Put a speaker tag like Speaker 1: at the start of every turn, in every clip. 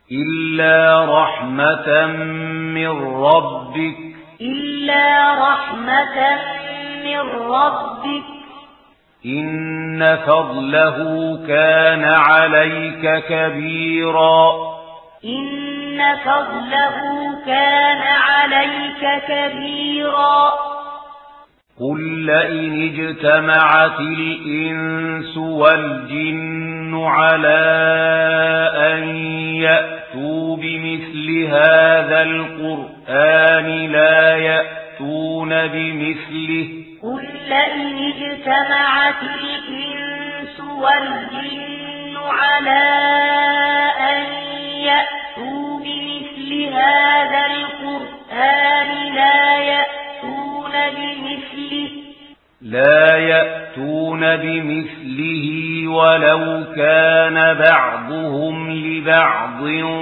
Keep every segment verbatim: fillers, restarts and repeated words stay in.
Speaker 1: إلا رحمة من ربك
Speaker 2: إلا رحمة من ربك
Speaker 1: إن فضله كان عليك كبيرا
Speaker 2: إن فضله كان عليك كبيرا
Speaker 1: قل لئن اجتمعت الإنس والجن على أن يأتوا بمثل هذا القرآن لا يأتون بمثله
Speaker 2: قل لئن اجتمعت الإنس والجن على أن يأتوا بمثل هذا القرآن لا يأتون بمثله
Speaker 1: لا يأتون بمثله ولو كان بعضهم لبعض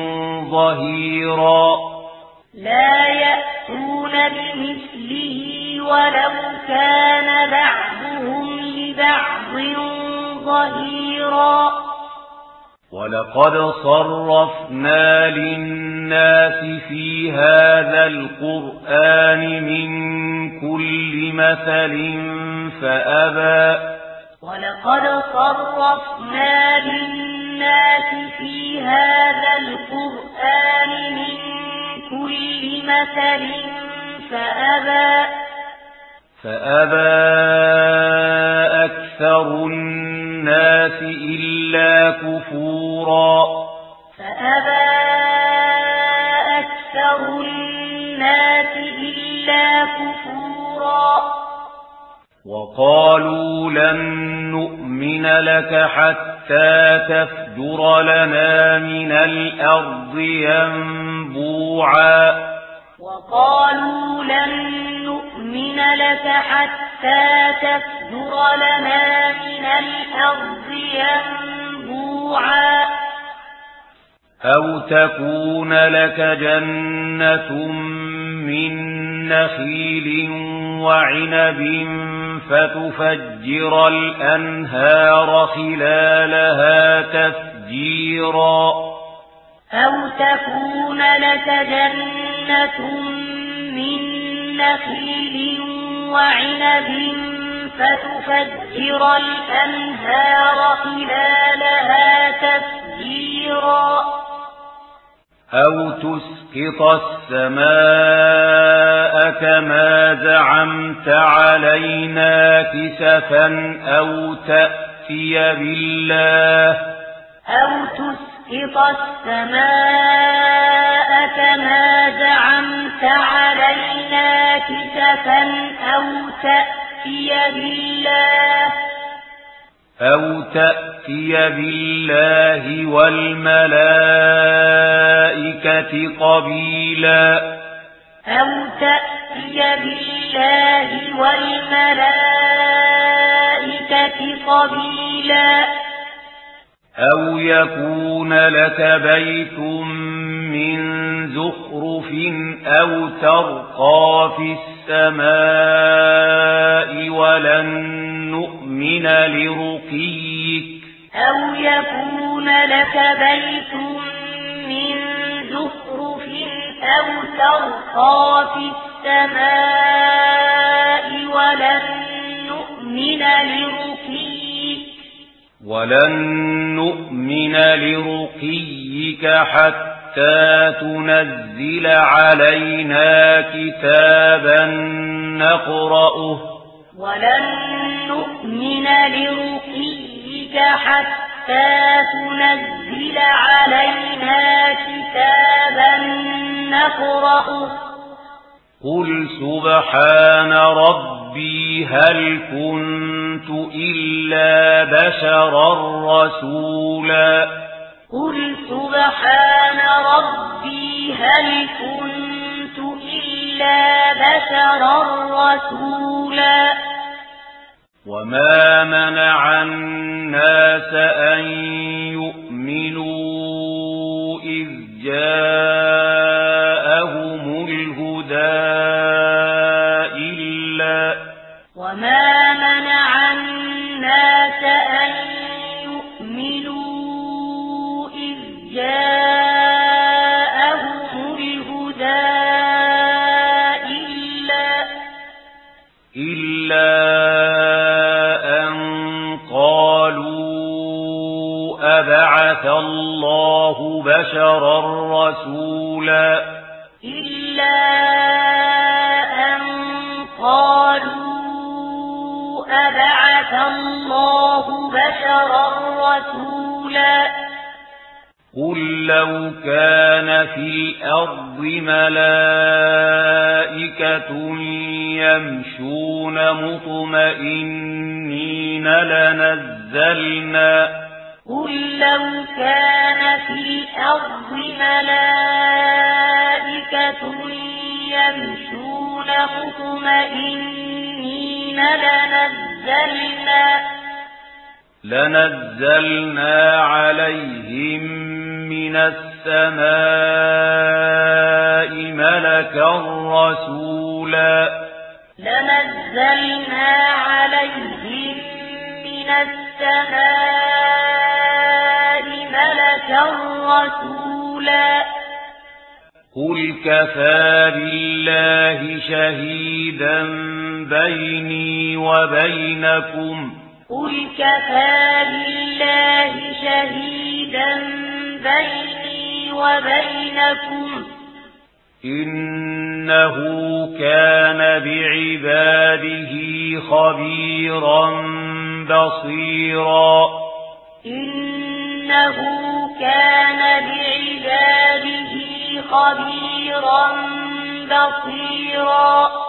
Speaker 1: ظهيرا
Speaker 2: لا يأتون بمثله ولو كان بعضهم لبعض ظهيرا
Speaker 1: ولقد صرفنا للناس في هذا القرآن من كل مثل فأبى
Speaker 2: ولقد صرفنا للناس في هذا القرآن من كل مثل فأبى
Speaker 1: فأبى أكثر الناس إلا كفورا
Speaker 2: فأبى أكثر الناس إلا كفورا
Speaker 1: وقالوا لن نؤمن لك حتى تفجر لنا من الأرض ينبوعا
Speaker 2: وقالوا لن نؤمن لك حتى تفجر لنا من الأرض ينبوعا
Speaker 1: أو تكون لك جنة من نخيل وعنب فتفجر الأنهار خلالها تفجيرا
Speaker 2: أو تكون لك جنة من نخيل وعنب فتفجر الأنهار خلالها تفجيرا
Speaker 1: أو تسقط السماء كما زعمت علينا كسفا أو تأتي بالله
Speaker 2: أو تسقط السماء كما زعمت علينا كسفا أو تأتي بالله
Speaker 1: أو تأتي بالله والملائكة قبيلا
Speaker 2: أو تأتي بالله والملائكة قبيلا
Speaker 1: أو يكون لك بيت من زخرف أو ترقى في السماء ولن نؤمن لرقيك
Speaker 2: أو يكون لك بيت من زخرف أو ترقى في السماء ولن نؤمن لرقيك
Speaker 1: ولن نؤمن لرقيك حتى تنزل علينا كتابا نقرأه
Speaker 2: ولن نؤمن لرقيك حتى تنزل علينا كتابا نقرأه
Speaker 1: قل سبحان ربي هل كنت إلا بشرا رسولا
Speaker 2: قل سبحان ربي هل كنت إلا بشرا رسولا
Speaker 1: وما منع الناس أن يؤمنوا إذ جاءهم الهدى إلا
Speaker 2: وما منع الناس أن يؤمنوا إذ جاءهم
Speaker 1: الله بشرا رسولا
Speaker 2: إلا أن قالوا أبعث الله بشرا رسولا
Speaker 1: قل لو كان في الأرض ملائكة يمشون مطمئنين لنزلنا
Speaker 2: قل لو كان في الأرض ملائكة يمشون مطمئنين لنزلنا
Speaker 1: لنزلنا عليهم من السماء ملكا رسولا
Speaker 2: لنزلنا عليهم من السماء ملكا رسولا
Speaker 1: قل كفى بالله شهيدا بيني وبينكم
Speaker 2: قل كفى بالله شهيدا بيني وبينكم
Speaker 1: إنه كان بعباده خبيرا بصيرا
Speaker 2: إنه كان بعباده خبيرا بصيرا